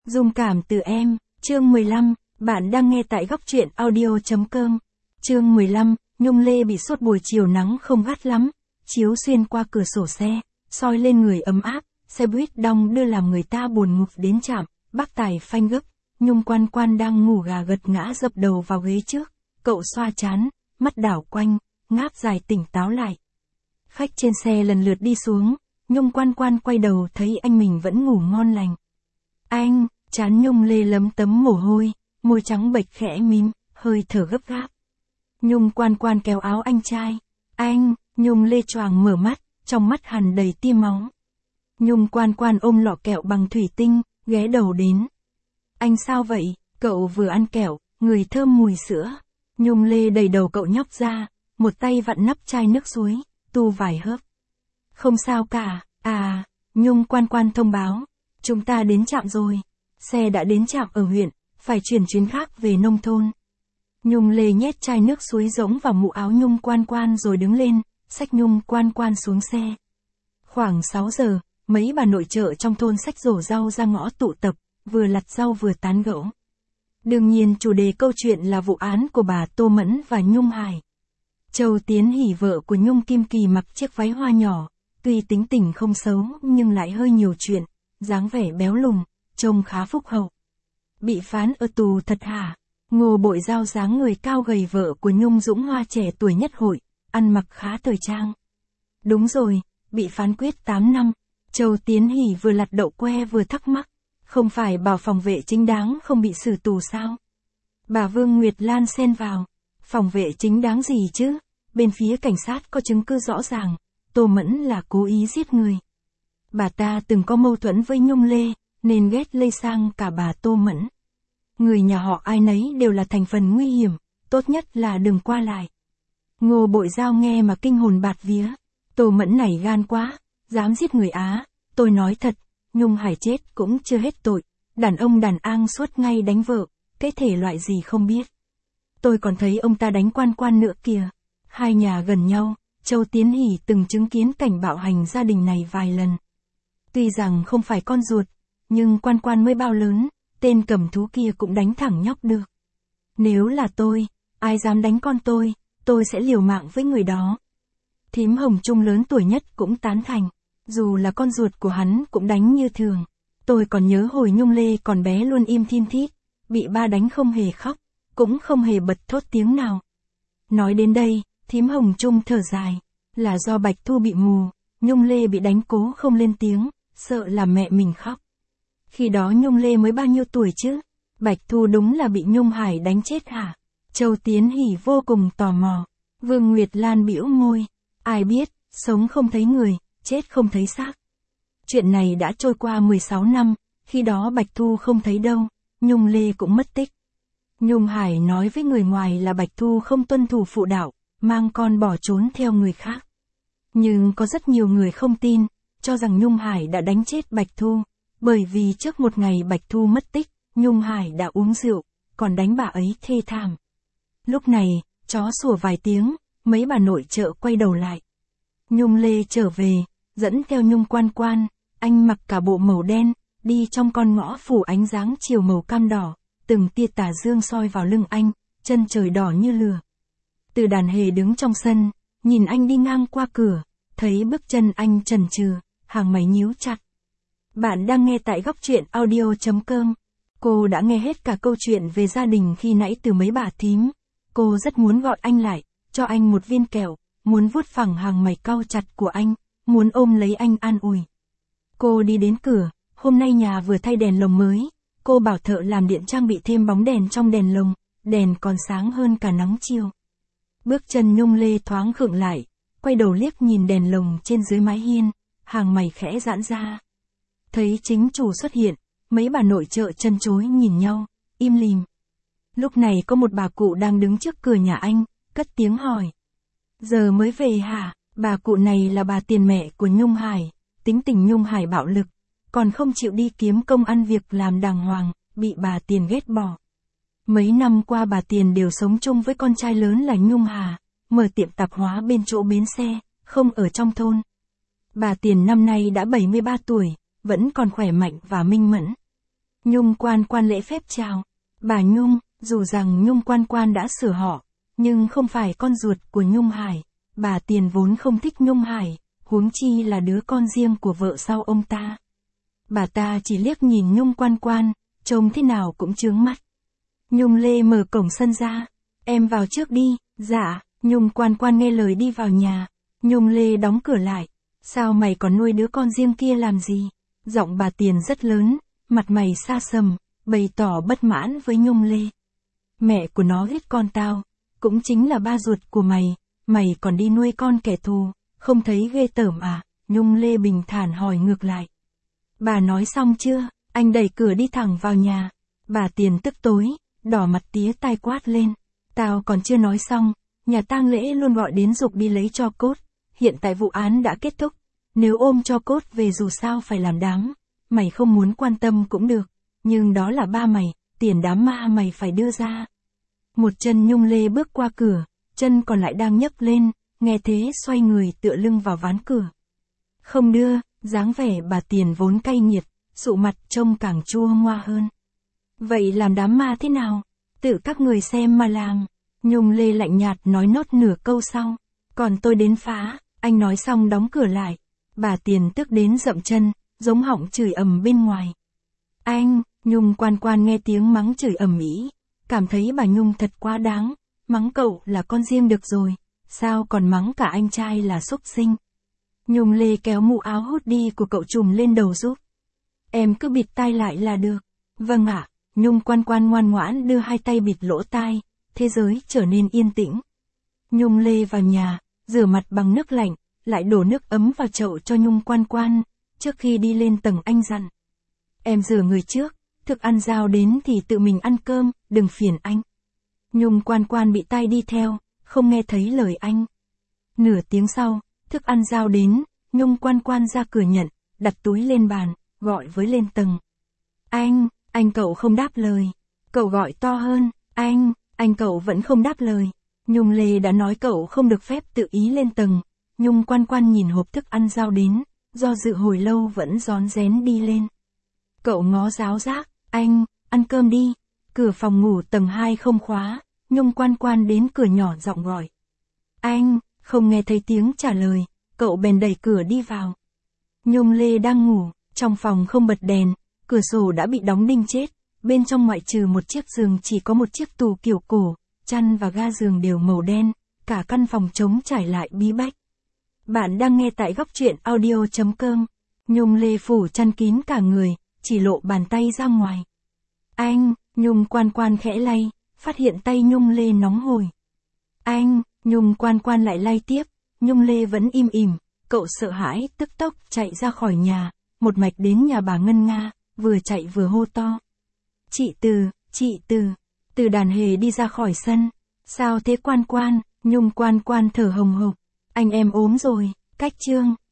Dung cảm từ em, chương 15, bạn đang nghe tại góc truyện audio.com. Chương 15, Nhung Lê bị sốt buổi chiều nắng không gắt lắm, chiếu xuyên qua cửa sổ xe, soi lên người ấm áp, xe buýt đong đưa làm người ta buồn ngục đến trạm, bác tài phanh gấp, Nhung Quan Quan đang ngủ gà gật ngã dập đầu vào ghế trước, cậu xoa trán, mắt đảo quanh, ngáp dài tỉnh táo lại. Khách trên xe lần lượt đi xuống, Nhung Quan Quan quay đầu thấy anh mình vẫn ngủ ngon lành. Anh, trán Nhung Lê lấm tấm mồ hôi, môi trắng bệch khẽ mím, hơi thở gấp gáp. Nhung Quan Quan kéo áo anh trai. Anh, Nhung Lê choàng mở mắt, trong mắt hằn đầy tia máu. Nhung Quan Quan ôm lọ kẹo bằng thủy tinh, ghé đầu đến. Anh sao vậy? Cậu vừa ăn kẹo, người thơm mùi sữa. Nhung Lê đẩy đầu cậu nhóc ra, một tay vặn nắp chai nước suối, tu vài hớp. Không sao cả, Nhung Quan Quan thông báo. Chúng ta đến trạm rồi. Xe đã đến trạm ở huyện, phải chuyển chuyến khác về nông thôn. Nhung Lê nhét chai nước suối rỗng vào mũ áo Nhung Quan Quan rồi đứng lên, xách Nhung Quan Quan xuống xe. Khoảng 6 giờ, mấy bà nội trợ trong thôn xách rổ rau ra ngõ tụ tập, vừa lặt rau vừa tán gẫu. Đương nhiên chủ đề câu chuyện là vụ án của bà Tô Mẫn và Nhung Hải. Châu Tiến Hỷ vợ của Nhung Kim Kỳ mặc chiếc váy hoa nhỏ, tuy tính tình không xấu nhưng lại hơi nhiều chuyện, dáng vẻ béo lùn, trông khá phúc hậu. Bị phán ở tù thật hả? Ngô Bội Giao dáng người cao gầy vợ của Nhung Dũng Hoa trẻ tuổi nhất hội, ăn mặc khá thời trang. Đúng rồi, bị phán quyết 8 năm. Châu Tiến Hỷ vừa lặt đậu que vừa thắc mắc, không phải bảo phòng vệ chính đáng không bị xử tù sao? Bà Vương Nguyệt Lan xen vào, phòng vệ chính đáng gì chứ? Bên phía cảnh sát có chứng cứ rõ ràng, Tô Mẫn là cố ý giết người. Bà ta từng có mâu thuẫn với Nhung Lê, nên ghét lây sang cả bà Tô Mẫn. Người nhà họ ai nấy đều là thành phần nguy hiểm, tốt nhất là đừng qua lại. Ngô Bội Giao nghe mà kinh hồn bạt vía. Tô Mẫn này gan quá, dám giết người Á. Tôi nói thật, Nhung Hải chết cũng chưa hết tội, đàn ông đàn an suốt ngày đánh vợ, cái thể loại gì không biết. Tôi còn thấy ông ta đánh Quan Quan nữa kìa. Hai nhà gần nhau, Châu Tiến Hỷ từng chứng kiến cảnh bạo hành gia đình này vài lần. Tuy rằng không phải con ruột, nhưng Quan Quan mới bao lớn, tên cầm thú kia cũng đánh thẳng nhóc được. Nếu là tôi, ai dám đánh con tôi sẽ liều mạng với người đó. Thím Hồng Trung lớn tuổi nhất cũng tán thành, dù là con ruột của hắn cũng đánh như thường. Tôi còn nhớ hồi Nhung Lê còn bé luôn im thin thít, bị ba đánh không hề khóc, cũng không hề bật thốt tiếng nào. Nói đến đây, thím Hồng Trung thở dài, là do Bạch Thu bị mù, Nhung Lê bị đánh cố không lên tiếng, sợ là mẹ mình khóc. Khi đó Nhung Lê mới bao nhiêu tuổi chứ? Bạch Thu đúng là bị Nhung Hải đánh chết hả? Châu Tiến Hỷ vô cùng tò mò. Vương Nguyệt Lan bĩu môi. Ai biết, sống không thấy người, chết không thấy xác. Chuyện này đã trôi qua 16 năm, khi đó Bạch Thu không thấy đâu, Nhung Lê cũng mất tích. Nhung Hải nói với người ngoài là Bạch Thu không tuân thủ phụ đạo, mang con bỏ trốn theo người khác. Nhưng có rất nhiều người không tin, cho rằng Nhung Hải đã đánh chết Bạch Thu, bởi vì trước một ngày Bạch Thu mất tích, Nhung Hải đã uống rượu, còn đánh bà ấy thê thảm. Lúc này, chó sủa vài tiếng, mấy bà nội trợ quay đầu lại. Nhung Lê trở về, dẫn theo Nhung Quan Quan, anh mặc cả bộ màu đen, đi trong con ngõ phủ ánh dáng chiều màu cam đỏ, từng tia tà dương soi vào lưng anh, chân trời đỏ như lửa. Từ Đàn Hề đứng trong sân, nhìn anh đi ngang qua cửa, thấy bước chân anh chần chừ, hàng mày nhíu chặt. Bạn đang nghe tại góc truyện audio.com. Cô đã nghe hết cả câu chuyện về gia đình khi nãy từ mấy bà thím. Cô rất muốn gọi anh lại, cho anh một viên kẹo, muốn vuốt phẳng hàng mày cau chặt của anh, muốn ôm lấy anh an ủi. Cô đi đến cửa, hôm nay nhà vừa thay đèn lồng mới, cô bảo thợ làm điện trang bị thêm bóng đèn trong đèn lồng, đèn còn sáng hơn cả nắng chiều. Bước chân Nhung Lê thoáng khựng lại, quay đầu liếc nhìn đèn lồng trên dưới mái hiên, hàng mày khẽ giãn ra. Thấy chính chủ xuất hiện, mấy bà nội trợ chân chối nhìn nhau, im lìm. Lúc này có một bà cụ đang đứng trước cửa nhà anh, cất tiếng hỏi. Giờ mới về hả? Bà cụ này là bà Tiền mẹ của Nhung Hải, tính tình Nhung Hải bạo lực, còn không chịu đi kiếm công ăn việc làm đàng hoàng, bị bà Tiền ghét bỏ. Mấy năm qua bà Tiền đều sống chung với con trai lớn là Nhung Hà, mở tiệm tạp hóa bên chỗ bến xe, không ở trong thôn. Bà Tiền năm nay đã 73 tuổi, vẫn còn khỏe mạnh và minh mẫn. Nhung Quan Quan lễ phép chào. Bà Nhung, dù rằng Nhung Quan Quan đã sửa họ, nhưng không phải con ruột của Nhung Hải. Bà Tiền vốn không thích Nhung Hải, huống chi là đứa con riêng của vợ sau ông ta. Bà ta chỉ liếc nhìn Nhung Quan Quan, trông thế nào cũng chướng mắt. Nhung Lê mở cổng sân ra. Em vào trước đi. Dạ. Nhung Quan Quan nghe lời đi vào nhà. Nhung Lê đóng cửa lại. Sao mày còn nuôi đứa con riêng kia làm gì? Giọng bà Tiền rất lớn, mặt mày xa sầm, bày tỏ bất mãn với Nhung Lê. Mẹ của nó ghét con tao, cũng chính là ba ruột của mày còn đi nuôi con kẻ thù, không thấy ghê tởm à? Nhung Lê bình thản hỏi ngược lại. Bà nói xong chưa? Anh đẩy cửa đi thẳng vào nhà. Bà Tiền tức tối, đỏ mặt tía tai quát lên. Tao còn chưa nói xong, nhà tang lễ luôn gọi đến giục đi lấy tro cốt. Hiện tại vụ án đã kết thúc, nếu ôm tro cốt về dù sao phải làm đám. Mày không muốn quan tâm cũng được, nhưng đó là ba mày, tiền đám ma mày phải đưa ra. Một chân Nhung Lê bước qua cửa, chân còn lại đang nhấc lên, nghe thế xoay người tựa lưng vào ván cửa. Không đưa, dáng vẻ bà Tiền vốn cay nghiệt, sụ mặt trông càng chua ngoa hơn. Vậy làm đám ma thế nào? Tự các người xem mà làm. Nhung Lê lạnh nhạt nói nốt nửa câu sau. Còn tôi đến phá. Anh nói xong đóng cửa lại. Bà Tiền tức đến dậm chân, giống họng chửi ầm bên ngoài. Anh, Nhung Quan Quan nghe tiếng mắng chửi ầm ĩ, cảm thấy bà Nhung thật quá đáng. Mắng cậu là con riêng được rồi, sao còn mắng cả anh trai là xúc sinh. Nhung Lê kéo mũ áo hút đi của cậu trùm lên đầu giúp. Em cứ bịt tai lại là được. Vâng ạ. Nhung Quan Quan ngoan ngoãn đưa hai tay bịt lỗ tai, thế giới trở nên yên tĩnh. Nhung Lê vào nhà, rửa mặt bằng nước lạnh, lại đổ nước ấm vào chậu cho Nhung Quan Quan, trước khi đi lên tầng anh dặn. Em rửa người trước, thức ăn giao đến thì tự mình ăn cơm, đừng phiền anh. Nhung Quan Quan bị tai đi theo, không nghe thấy lời anh. Nửa tiếng sau, thức ăn giao đến, Nhung Quan Quan ra cửa nhận, đặt túi lên bàn, gọi với lên tầng. Anh cậu không đáp lời. Cậu gọi to hơn, anh cậu vẫn không đáp lời. Nhung Lê đã nói cậu không được phép tự ý lên tầng. Nhung Quan Quan nhìn hộp thức ăn giao đến, do dự hồi lâu vẫn rón rén đi lên. Cậu ngó giáo giác, anh, ăn cơm đi. Cửa phòng ngủ tầng 2 không khóa, Nhung Quan Quan đến cửa nhỏ giọng gọi. Anh, không nghe thấy tiếng trả lời, cậu bèn đẩy cửa đi vào. Nhung Lê đang ngủ, trong phòng không bật đèn, cửa sổ đã bị đóng đinh chết, bên trong ngoại trừ một chiếc giường chỉ có một chiếc tủ kiểu cổ, chăn và ga giường đều màu đen, cả căn phòng trống trải lại bí bách. Bạn đang nghe tại góc truyện audio.com. Nhung Lê phủ chăn kín cả người, chỉ lộ bàn tay ra ngoài. Anh, Nhung Quan Quan khẽ lay, phát hiện tay Nhung Lê nóng hổi. Anh, Nhung Quan Quan lại lay tiếp, Nhung Lê vẫn im ỉm, cậu sợ hãi tức tốc chạy ra khỏi nhà, một mạch đến nhà bà Ngân Nga, vừa chạy vừa hô to. Chị Từ, Từ Đàn Hề đi ra khỏi sân. Sao thế Quan Quan? Nhung Quan Quan thở hồng hộc. Anh em ốm rồi, cách chương.